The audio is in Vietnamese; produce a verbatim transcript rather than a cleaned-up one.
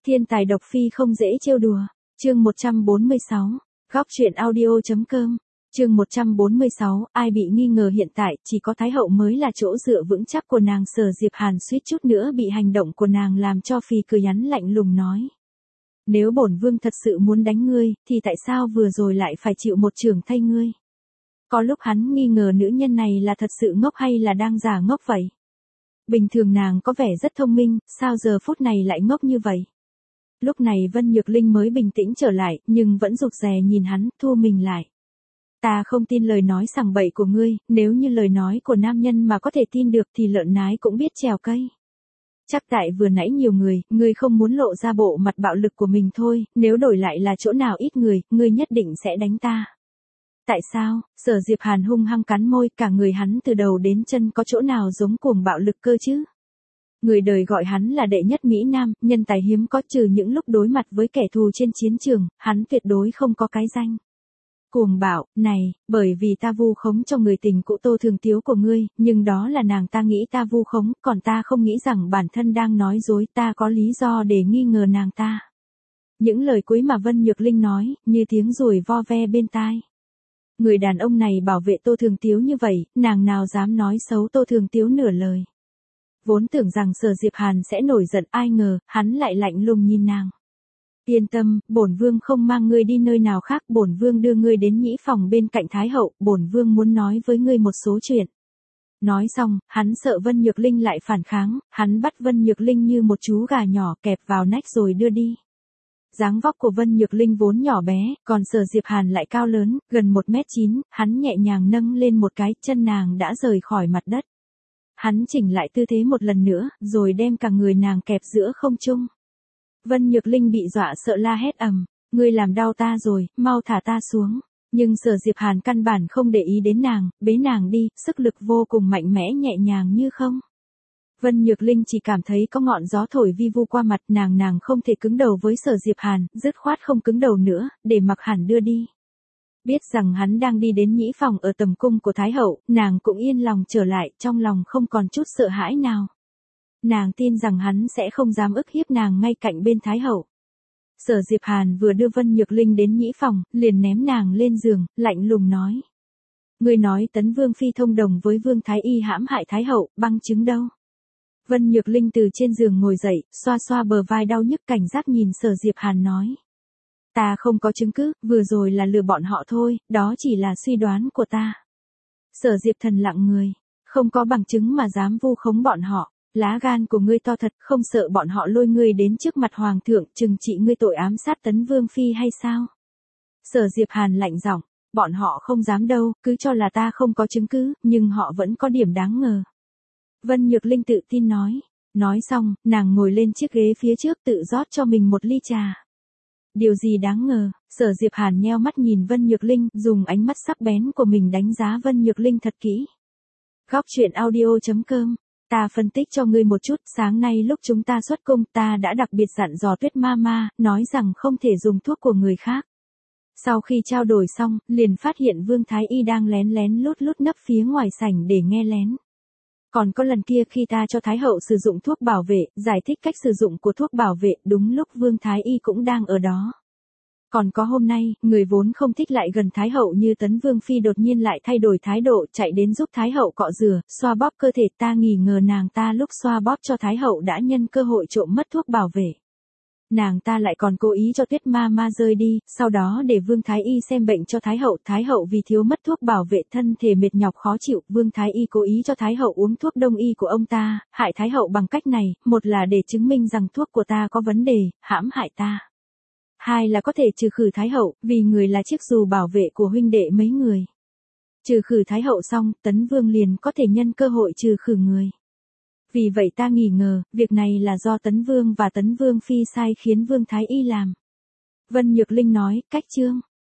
Thiên tài độc phi không dễ trêu đùa. Chương một trăm bốn mươi sáu. Góc truyện audio.com. Chương một trăm bốn mươi sáu, ai bị nghi ngờ hiện tại, chỉ có Thái hậu mới là chỗ dựa vững chắc của nàng. Sở Diệp Hàn suýt chút nữa bị hành động của nàng làm cho phì cười, nhắn lạnh lùng nói: nếu bổn vương thật sự muốn đánh ngươi, thì tại sao vừa rồi lại phải chịu một chưởng thay ngươi? Có lúc hắn nghi ngờ nữ nhân này là thật sự ngốc hay là đang giả ngốc vậy. Bình thường nàng có vẻ rất thông minh, sao giờ phút này lại ngốc như vậy? Lúc này Vân Nhược Linh mới bình tĩnh trở lại, nhưng vẫn rụt rè nhìn hắn, thu mình lại. Ta không tin lời nói sằng bậy của ngươi, nếu như lời nói của nam nhân mà có thể tin được thì lợn nái cũng biết trèo cây. Chắc tại vừa nãy nhiều người, ngươi không muốn lộ ra bộ mặt bạo lực của mình thôi, nếu đổi lại là chỗ nào ít người, ngươi nhất định sẽ đánh ta. Tại sao? Sở Diệp Hàn hung hăng cắn môi, cả người hắn từ đầu đến chân có chỗ nào giống cuồng bạo lực cơ chứ? Người đời gọi hắn là đệ nhất Mỹ Nam, nhân tài hiếm có, trừ những lúc đối mặt với kẻ thù trên chiến trường, hắn tuyệt đối không có cái danh. Cuồng bạo, này, bởi vì ta vu khống cho người tình cũ Tô Thường Tiếu của ngươi, nhưng đó là nàng ta nghĩ ta vu khống, còn ta không nghĩ rằng bản thân đang nói dối, ta có lý do để nghi ngờ nàng ta. Những lời cuối mà Vân Nhược Linh nói, như tiếng ruồi vo ve bên tai. Người đàn ông này bảo vệ Tô Thường Tiếu như vậy, nàng nào dám nói xấu Tô Thường Tiếu nửa lời. Vốn tưởng rằng Sở Diệp Hàn sẽ nổi giận, ai ngờ, hắn lại lạnh lùng nhìn nàng. Yên tâm, bổn vương không mang ngươi đi nơi nào khác, bổn vương đưa ngươi đến nhĩ phòng bên cạnh Thái hậu, bổn vương muốn nói với ngươi một số chuyện. Nói xong, hắn sợ Vân Nhược Linh lại phản kháng, hắn bắt Vân Nhược Linh như một chú gà nhỏ kẹp vào nách rồi đưa đi. Dáng vóc của Vân Nhược Linh vốn nhỏ bé, còn Sở Diệp Hàn lại cao lớn, gần một mét chín, hắn nhẹ nhàng nâng lên một cái, chân nàng đã rời khỏi mặt đất. Hắn chỉnh lại tư thế một lần nữa, rồi đem cả người nàng kẹp giữa không trung. Vân Nhược Linh bị dọa sợ la hét ầm, ngươi làm đau ta rồi, mau thả ta xuống. Nhưng Sở Diệp Hàn căn bản không để ý đến nàng, bế nàng đi, sức lực vô cùng mạnh mẽ nhẹ nhàng như không. Vân Nhược Linh chỉ cảm thấy có ngọn gió thổi vi vu qua mặt nàng, nàng không thể cứng đầu với Sở Diệp Hàn, dứt khoát không cứng đầu nữa, để mặc hắn đưa đi. Biết rằng hắn đang đi đến nhĩ phòng ở tầm cung của Thái hậu, nàng cũng yên lòng trở lại, trong lòng không còn chút sợ hãi nào. Nàng tin rằng hắn sẽ không dám ức hiếp nàng ngay cạnh bên Thái hậu. Sở Diệp Hàn vừa đưa Vân Nhược Linh đến nhĩ phòng, liền ném nàng lên giường, lạnh lùng nói: ngươi nói Tấn Vương phi thông đồng với Vương Thái Y hãm hại Thái hậu, bằng chứng đâu? Vân Nhược Linh từ trên giường ngồi dậy, xoa xoa bờ vai đau nhức, cảnh giác nhìn Sở Diệp Hàn nói: ta không có chứng cứ, vừa rồi là lừa bọn họ thôi, đó chỉ là suy đoán của ta. Sở Diệp Thần lặng người, không có bằng chứng mà dám vu khống bọn họ, lá gan của ngươi to thật, không sợ bọn họ lôi ngươi đến trước mặt hoàng thượng trừng trị ngươi tội ám sát Tấn Vương phi hay sao? Sở Diệp Hàn lạnh giọng, bọn họ không dám đâu, cứ cho là ta không có chứng cứ, nhưng họ vẫn có điểm đáng ngờ. Vân Nhược Linh tự tin nói, nói xong, nàng ngồi lên chiếc ghế phía trước tự rót cho mình một ly trà. Điều gì đáng ngờ? Sở Diệp Hàn nheo mắt nhìn Vân Nhược Linh, dùng ánh mắt sắc bén của mình đánh giá Vân Nhược Linh thật kỹ. Góc truyện audio.com. Ta phân tích cho ngươi một chút, sáng nay lúc chúng ta xuất cung, ta đã đặc biệt dặn dò Tuyết Ma Ma, nói rằng không thể dùng thuốc của người khác. Sau khi trao đổi xong, liền phát hiện Vương Thái Y đang lén lén lút lút nấp phía ngoài sảnh để nghe lén. Còn có lần kia khi ta cho Thái hậu sử dụng thuốc bảo vệ, giải thích cách sử dụng của thuốc bảo vệ, đúng lúc Vương Thái Y cũng đang ở đó. Còn có hôm nay, người vốn không thích lại gần Thái hậu như Tấn Vương phi đột nhiên lại thay đổi thái độ, chạy đến giúp Thái hậu cọ rửa, xoa bóp cơ thể, ta nghi ngờ nàng ta lúc xoa bóp cho Thái hậu đã nhân cơ hội trộm mất thuốc bảo vệ. Nàng ta lại còn cố ý cho Tuyết Ma Ma rơi đi, sau đó để Vương Thái Y xem bệnh cho Thái hậu, Thái hậu vì thiếu mất thuốc bảo vệ thân thể mệt nhọc khó chịu, Vương Thái Y cố ý cho Thái hậu uống thuốc đông y của ông ta, hại Thái hậu bằng cách này, một là để chứng minh rằng thuốc của ta có vấn đề, hãm hại ta. Hai là có thể trừ khử Thái hậu, vì người là chiếc dù bảo vệ của huynh đệ mấy người. Trừ khử Thái hậu xong, Tấn Vương liền có thể nhân cơ hội trừ khử người. Vì vậy ta nghi ngờ, việc này là do Tấn Vương và Tấn Vương phi sai khiến Vương Thái Y làm. Vân Nhược Linh nói, cách chương.